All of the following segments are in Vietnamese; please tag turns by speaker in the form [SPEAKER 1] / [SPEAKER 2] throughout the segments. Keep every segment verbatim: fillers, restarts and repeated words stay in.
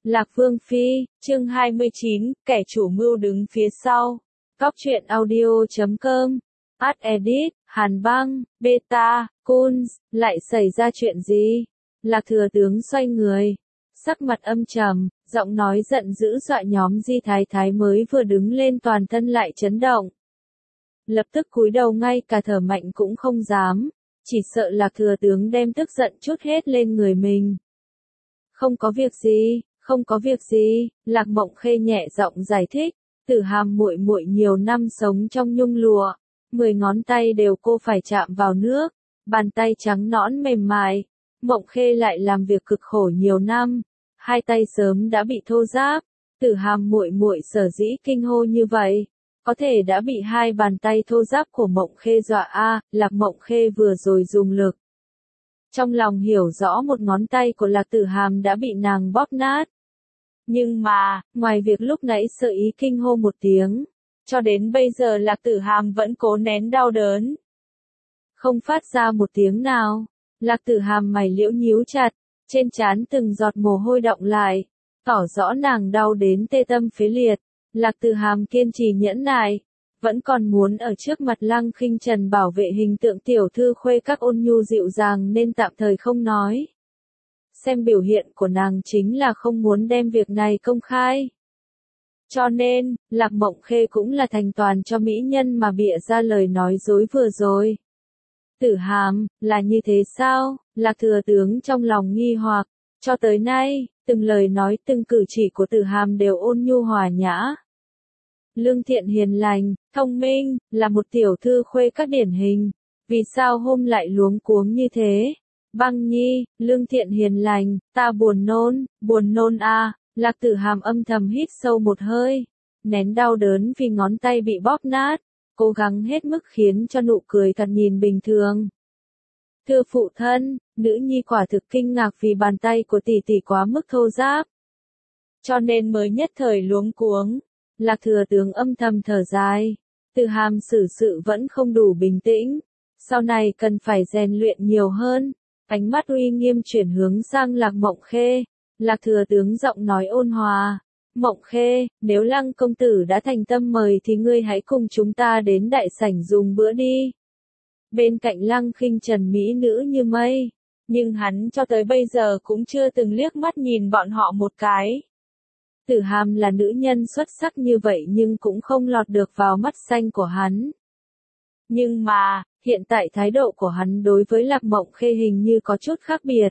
[SPEAKER 1] Lạc Vương Phi, chương hai mươi chín, kẻ chủ mưu đứng phía sau. Góc truyện audio chấm com. Ad edit, Hàn Băng, Beta, Kunz, lại xảy ra chuyện gì? Lạc Thừa Tướng xoay người, sắc mặt âm trầm, giọng nói giận dữ dọa nhóm Di Thái Thái mới vừa đứng lên toàn thân lại chấn động. Lập tức cúi đầu ngay cả thở mạnh cũng không dám, chỉ sợ Lạc Thừa Tướng đem tức giận trút hết lên người mình. Không có việc gì, không có việc gì, Lạc Mộng Khê nhẹ giọng giải thích, Tử Hàm muội muội nhiều năm sống trong nhung lụa, mười ngón tay đều cô phải chạm vào nước, bàn tay trắng nõn mềm mại. Mộng Khê lại làm việc cực khổ nhiều năm, hai tay sớm đã bị thô ráp, Tử Hàm muội muội sở dĩ kinh hô như vậy, có thể đã bị hai bàn tay thô ráp của Mộng Khê dọa a, Lạc Mộng Khê vừa rồi dùng lực. Trong lòng hiểu rõ một ngón tay của Lạc Tử Hàm đã bị nàng bóp nát. Nhưng mà, ngoài việc lúc nãy sợ ý kinh hô một tiếng, cho đến bây giờ Lạc Tử Hàm vẫn cố nén đau đớn. Không phát ra một tiếng nào, Lạc Tử Hàm mày liễu nhíu chặt, trên trán từng giọt mồ hôi đọng lại, tỏ rõ nàng đau đến tê tâm phế liệt. Lạc Tử Hàm kiên trì nhẫn nại, vẫn còn muốn ở trước mặt Lăng Khinh Trần bảo vệ hình tượng tiểu thư khuê các ôn nhu dịu dàng nên tạm thời không nói. Xem biểu hiện của nàng chính là không muốn đem việc này công khai. Cho nên, Lạc Mộng Khê cũng là thành toàn cho mỹ nhân mà bịa ra lời nói dối vừa rồi. Tử Hàm, là như thế sao? Lạc Thừa Tướng trong lòng nghi hoặc, cho tới nay, từng lời nói từng cử chỉ của Tử Hàm đều ôn nhu hòa nhã. Lương thiện hiền lành, thông minh, là một tiểu thư khuê các điển hình, vì sao hôm lại luống cuống như thế? Băng Nhi, lương thiện hiền lành, ta buồn nôn, buồn nôn a. À. Lạc Tử Hàm âm thầm hít sâu một hơi, nén đau đớn vì ngón tay bị bóp nát, cố gắng hết mức khiến cho nụ cười thật nhìn bình thường. Thưa phụ thân, nữ nhi quả thực kinh ngạc vì bàn tay của tỷ tỷ quá mức thô ráp, cho nên mới nhất thời luống cuống. Lạc Thừa Tướng âm thầm thở dài, Tử Hàm xử sự vẫn không đủ bình tĩnh, sau này cần phải rèn luyện nhiều hơn. Ánh mắt uy nghiêm chuyển hướng sang Lạc Mộng Khê, Lạc Thừa Tướng giọng nói ôn hòa, Mộng Khê, nếu Lăng công tử đã thành tâm mời thì ngươi hãy cùng chúng ta đến đại sảnh dùng bữa đi. Bên cạnh Lăng Khinh Trần mỹ nữ như mây, nhưng hắn cho tới bây giờ cũng chưa từng liếc mắt nhìn bọn họ một cái. Tử Hàm là nữ nhân xuất sắc như vậy nhưng cũng không lọt được vào mắt xanh của hắn. Nhưng mà, hiện tại thái độ của hắn đối với Lạc Mộng Khê hình như có chút khác biệt.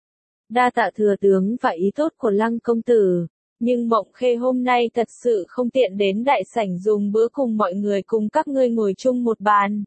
[SPEAKER 1] Đa tạ Thừa Tướng và ý tốt của Lăng công tử, nhưng Mộng Khê hôm nay thật sự không tiện đến đại sảnh dùng bữa cùng mọi người cùng các ngươi ngồi chung một bàn.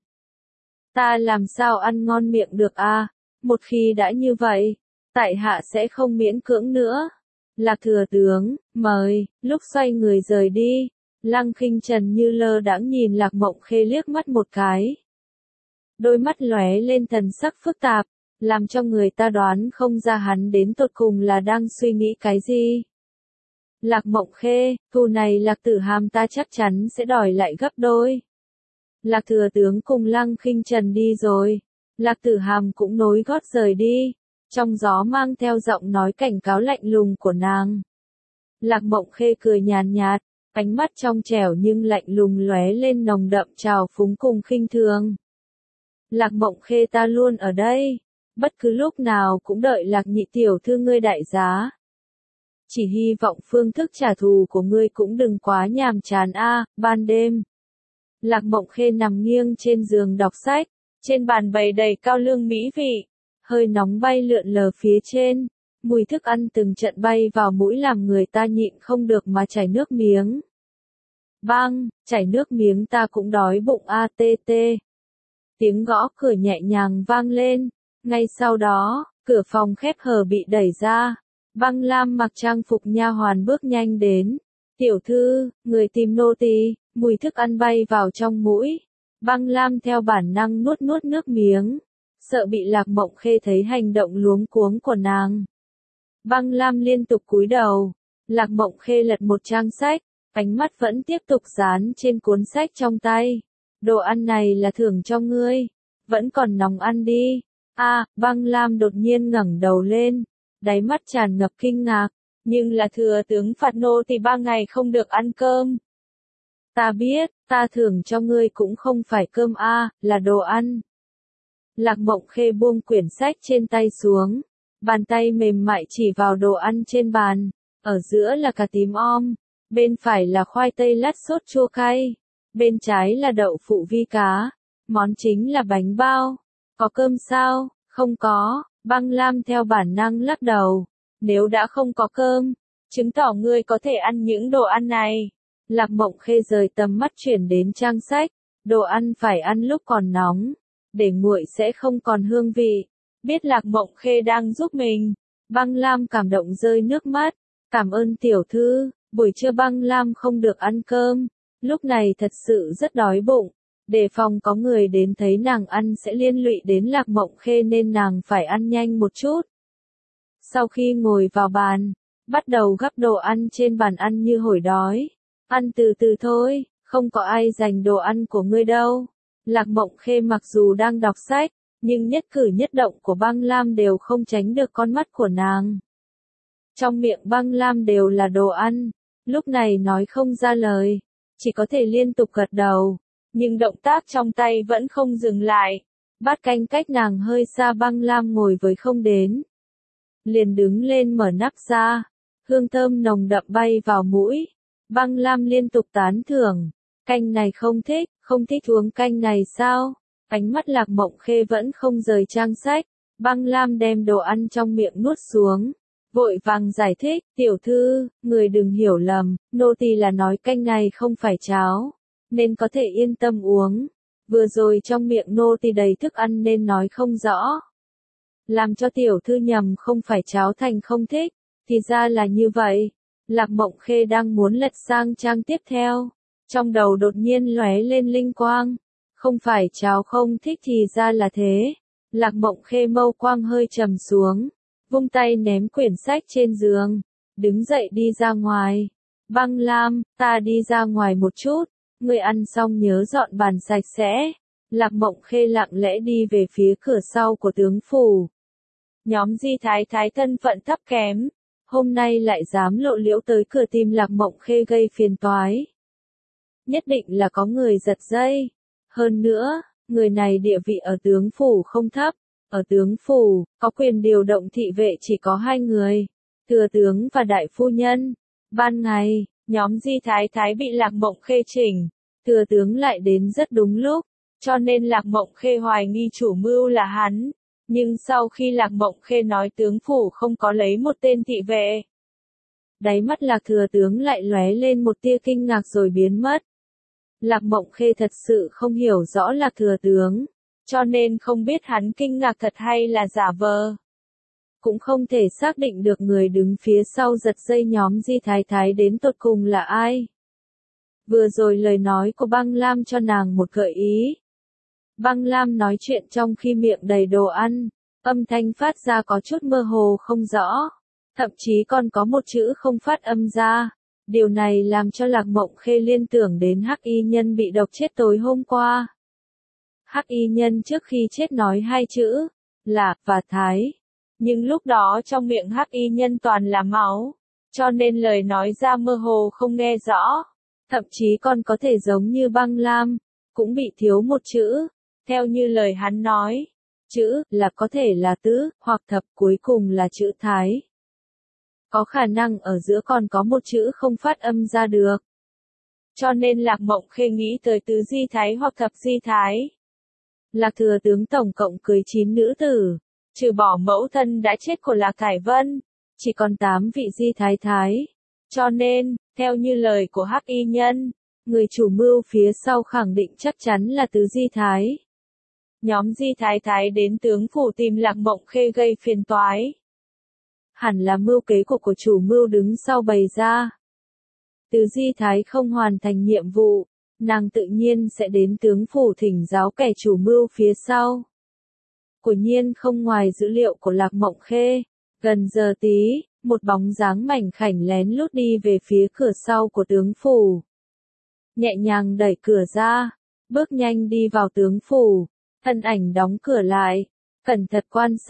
[SPEAKER 1] Ta làm sao ăn ngon miệng được a? À? Một khi đã như vậy, tại hạ sẽ không miễn cưỡng nữa. Lạc Thừa Tướng, mời. Lúc xoay người rời đi, Lăng Khinh Trần như lơ đãng nhìn Lạc Mộng Khê liếc mắt một cái. Đôi mắt lóe lên thần sắc phức tạp, làm cho người ta đoán không ra hắn đến tột cùng là đang suy nghĩ cái gì. Lạc Mộng Khê, thù này Lạc Tử Hàm ta chắc chắn sẽ đòi lại gấp đôi. Lạc Thừa Tướng cùng Lăng Khinh Trần đi rồi, Lạc Tử Hàm cũng nối gót rời đi, trong gió mang theo giọng nói cảnh cáo lạnh lùng của nàng. Lạc Mộng Khê cười nhàn nhạt, ánh mắt trong trẻo nhưng lạnh lùng lóe lên nồng đậm trào phúng cùng khinh thường. Lạc Mộng Khê ta luôn ở đây, bất cứ lúc nào cũng đợi Lạc nhị tiểu thư ngươi đại giá. Chỉ hy vọng phương thức trả thù của ngươi cũng đừng quá nhàm chán a. À, ban đêm. Lạc Mộng Khê nằm nghiêng trên giường đọc sách, trên bàn bày đầy cao lương mỹ vị, hơi nóng bay lượn lờ phía trên, mùi thức ăn từng trận bay vào mũi làm người ta nhịn không được mà chảy nước miếng. Bang, chảy nước miếng ta cũng đói bụng a tê tê. Tiếng gõ cửa nhẹ nhàng vang lên, ngay sau đó, cửa phòng khép hờ bị đẩy ra, Băng Lam mặc trang phục nha hoàn bước nhanh đến. Tiểu thư, người tìm nô tỳ. Mùi thức ăn bay vào trong mũi, Băng Lam theo bản năng nuốt nuốt nước miếng, sợ bị Lạc Mộng Khê thấy hành động luống cuống của nàng. Băng Lam liên tục cúi đầu, Lạc Mộng Khê lật một trang sách, ánh mắt vẫn tiếp tục dán trên cuốn sách trong tay. Đồ ăn này là thưởng cho ngươi, vẫn còn nóng ăn đi. A, à, Băng Lam đột nhiên ngẩng đầu lên, đáy mắt tràn ngập kinh ngạc, nhưng là thừa tướng phạt nô tỳ ba ngày không được ăn cơm. Ta biết, ta thưởng cho ngươi cũng không phải cơm a, là đồ ăn. Lạc Mộng Khê buông quyển sách trên tay xuống, bàn tay mềm mại chỉ vào đồ ăn trên bàn, ở giữa là cà tím om, bên phải là khoai tây lát sốt chua cay, bên trái là đậu phụ vi cá, món chính là bánh bao. Có cơm sao? Không có, Băng Lam theo bản năng lắc đầu. Nếu đã không có cơm, chứng tỏ ngươi có thể ăn những đồ ăn này. Lạc Mộng Khê rời tầm mắt chuyển đến trang sách, đồ ăn phải ăn lúc còn nóng, để nguội sẽ không còn hương vị. Biết Lạc Mộng Khê đang giúp mình, Băng Lam cảm động rơi nước mắt. Cảm ơn tiểu thư, buổi trưa Băng Lam không được ăn cơm, lúc này thật sự rất đói bụng. Đề phòng có người đến thấy nàng ăn sẽ liên lụy đến Lạc Mộng Khê nên nàng phải ăn nhanh một chút. Sau khi ngồi vào bàn, bắt đầu gắp đồ ăn trên bàn ăn như hổi đói. Ăn từ từ thôi, không có ai giành đồ ăn của ngươi đâu. Lạc Mộng Khê mặc dù đang đọc sách, nhưng nhất cử nhất động của Băng Lam đều không tránh được con mắt của nàng. Trong miệng Băng Lam đều là đồ ăn, lúc này nói không ra lời, chỉ có thể liên tục gật đầu, nhưng động tác trong tay vẫn không dừng lại. Bát canh cách nàng hơi xa, Băng Lam ngồi với không đến. Liền đứng lên mở nắp ra, hương thơm nồng đậm bay vào mũi. Băng Lam liên tục tán thưởng, canh này không thích, không thích uống canh này sao? Ánh mắt Lạc Mộng Khê vẫn không rời trang sách, Băng Lam đem đồ ăn trong miệng nuốt xuống, vội vàng giải thích, tiểu thư, người đừng hiểu lầm, nô tỳ là nói canh này không phải cháo, nên có thể yên tâm uống. Vừa rồi trong miệng nô tỳ đầy thức ăn nên nói không rõ. Làm cho tiểu thư nhầm không phải cháo thành không thích, thì ra là như vậy. Lạc Mộng Khê đang muốn lật sang trang tiếp theo, trong đầu đột nhiên lóe lên linh quang. Không phải cháo không thích thì ra là thế. Lạc Mộng Khê mâu quang hơi trầm xuống, vung tay ném quyển sách trên giường, đứng dậy đi ra ngoài. Băng Lam, ta đi ra ngoài một chút, ngươi ăn xong nhớ dọn bàn sạch sẽ. Lạc Mộng Khê lặng lẽ đi về phía cửa sau của tướng phủ. Nhóm Di Thái Thái thân phận thấp kém, hôm nay lại dám lộ liễu tới cửa tìm Lạc Mộng Khê gây phiền toái. Nhất định là có người giật dây. Hơn nữa, người này địa vị ở tướng phủ không thấp. Ở tướng phủ, có quyền điều động thị vệ chỉ có hai người, thừa tướng và đại phu nhân. Ban ngày, nhóm Di Thái Thái bị Lạc Mộng Khê chỉnh, thừa tướng lại đến rất đúng lúc, cho nên Lạc Mộng Khê hoài nghi chủ mưu là hắn. Nhưng sau khi Lạc Mộng Khê nói tướng phủ không có lấy một tên thị vệ, đáy mắt Lạc thừa tướng lại lóe lên một tia kinh ngạc rồi biến mất. Lạc Mộng Khê thật sự không hiểu rõ Lạc thừa tướng, cho nên không biết hắn kinh ngạc thật hay là giả vờ. Cũng không thể xác định được người đứng phía sau giật dây nhóm Di Thái Thái đến tột cùng là ai. Vừa rồi lời nói của Băng Lam cho nàng một gợi ý. Băng Lam nói chuyện trong khi miệng đầy đồ ăn, âm thanh phát ra có chút mơ hồ không rõ, thậm chí còn có một chữ không phát âm ra. Điều này làm cho Lạc Mộng Khê liên tưởng đến Hắc Y Nhân bị độc chết tối hôm qua. Hắc Y Nhân trước khi chết nói hai chữ, là, và Thái. Nhưng lúc đó trong miệng Hắc Y Nhân toàn là máu, cho nên lời nói ra mơ hồ không nghe rõ. Thậm chí còn có thể giống như Băng Lam, cũng bị thiếu một chữ. Theo như lời hắn nói, chữ là có thể là tứ, hoặc thập, cuối cùng là chữ Thái. Có khả năng ở giữa còn có một chữ không phát âm ra được. Cho nên Lạc Mộng Khê nghĩ tới tứ Di Thái hoặc thập Di Thái. Lạc thừa tướng tổng cộng cưới chín nữ tử, trừ bỏ mẫu thân đã chết của Lạc Thải Vân, chỉ còn tám vị Di Thái Thái. Cho nên, theo như lời của Hắc Y Nhân, người chủ mưu phía sau khẳng định chắc chắn là tứ Di Thái. Nhóm Di Thái Thái đến tướng phủ tìm Lạc Mộng Khê gây phiền toái. Hẳn là mưu kế của của chủ mưu đứng sau bày ra. Tứ Di Thái không hoàn thành nhiệm vụ, nàng tự nhiên sẽ đến tướng phủ thỉnh giáo kẻ chủ mưu phía sau. Quả nhiên không ngoài dữ liệu của Lạc Mộng Khê, gần giờ tí, một bóng dáng mảnh khảnh lén lút đi về phía cửa sau của tướng phủ. Nhẹ nhàng đẩy cửa ra, bước nhanh đi vào tướng phủ, thân ảnh đóng cửa lại, cẩn thận quan sát,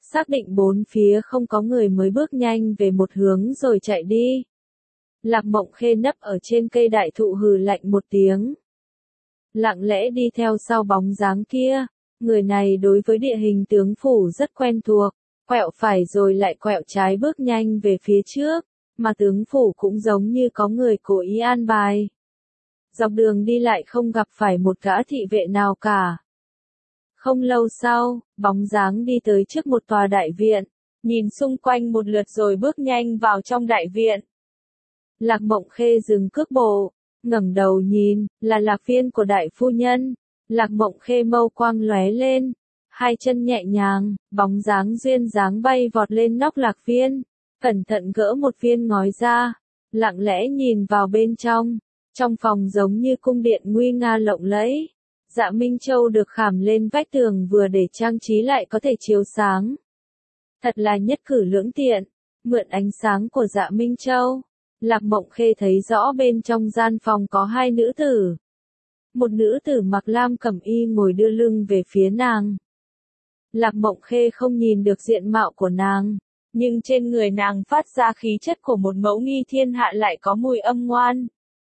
[SPEAKER 1] xác định bốn phía không có người mới bước nhanh về một hướng rồi chạy đi. Lạc Mộng Khê nấp ở trên cây đại thụ hừ lạnh một tiếng. Lặng lẽ đi theo sau bóng dáng kia, người này đối với địa hình tướng phủ rất quen thuộc, quẹo phải rồi lại quẹo trái bước nhanh về phía trước, mà tướng phủ cũng giống như có người cố ý an bài. Dọc đường đi lại không gặp phải một gã thị vệ nào cả. Không lâu sau, bóng dáng đi tới trước một tòa đại viện, nhìn xung quanh một lượt rồi bước nhanh vào trong đại viện. Lạc Mộng Khê dừng cước bộ, ngẩng đầu nhìn, là Lạc Phiên của đại phu nhân. Lạc Mộng Khê mâu quang lóe lên, hai chân nhẹ nhàng, bóng dáng duyên dáng bay vọt lên nóc Lạc Phiên, cẩn thận gỡ một viên ngói ra, lặng lẽ nhìn vào bên trong. Trong phòng giống như cung điện nguy nga lộng lẫy. Dạ Minh Châu được khảm lên vách tường vừa để trang trí lại có thể chiếu sáng. Thật là nhất cử lưỡng tiện. Mượn ánh sáng của Dạ Minh Châu, Lạc Mộng Khê thấy rõ bên trong gian phòng có hai nữ tử. Một nữ tử mặc lam cẩm y ngồi đưa lưng về phía nàng. Lạc Mộng Khê không nhìn được diện mạo của nàng, nhưng trên người nàng phát ra khí chất của một mẫu nghi thiên hạ lại có mùi âm ngoan.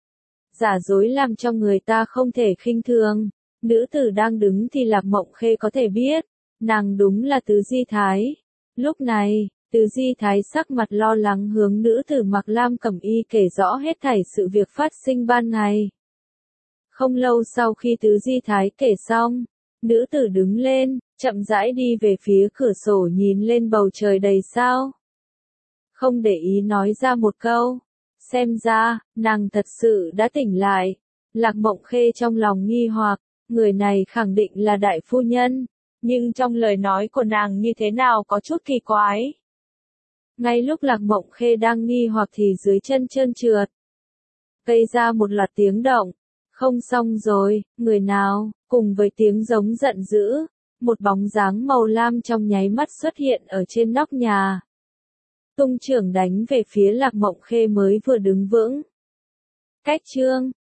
[SPEAKER 1] Giả dối làm cho người ta không thể khinh thường. Nữ tử đang đứng thì Lạc Mộng Khê có thể biết, nàng đúng là Tứ Di Thái. Lúc này, Tứ Di Thái sắc mặt lo lắng hướng nữ tử mặc lam cẩm y kể rõ hết thảy sự việc phát sinh ban ngày. Không lâu sau khi Tứ Di Thái kể xong, nữ tử đứng lên, chậm rãi đi về phía cửa sổ nhìn lên bầu trời đầy sao. Không để ý nói ra một câu. Xem ra, nàng thật sự đã tỉnh lại. Lạc Mộng Khê trong lòng nghi hoặc, người này khẳng định là đại phu nhân, nhưng trong lời nói của nàng như thế nào có chút kỳ quái. Ngay lúc Lạc Mộng Khê đang nghi hoặc thì dưới chân trơn trượt, gây ra một loạt tiếng động. Không xong rồi, người nào, cùng với tiếng giống giận dữ, một bóng dáng màu lam trong nháy mắt xuất hiện ở trên nóc nhà. Tung chưởng đánh về phía Lạc Mộng Khê mới vừa đứng vững. Cách chương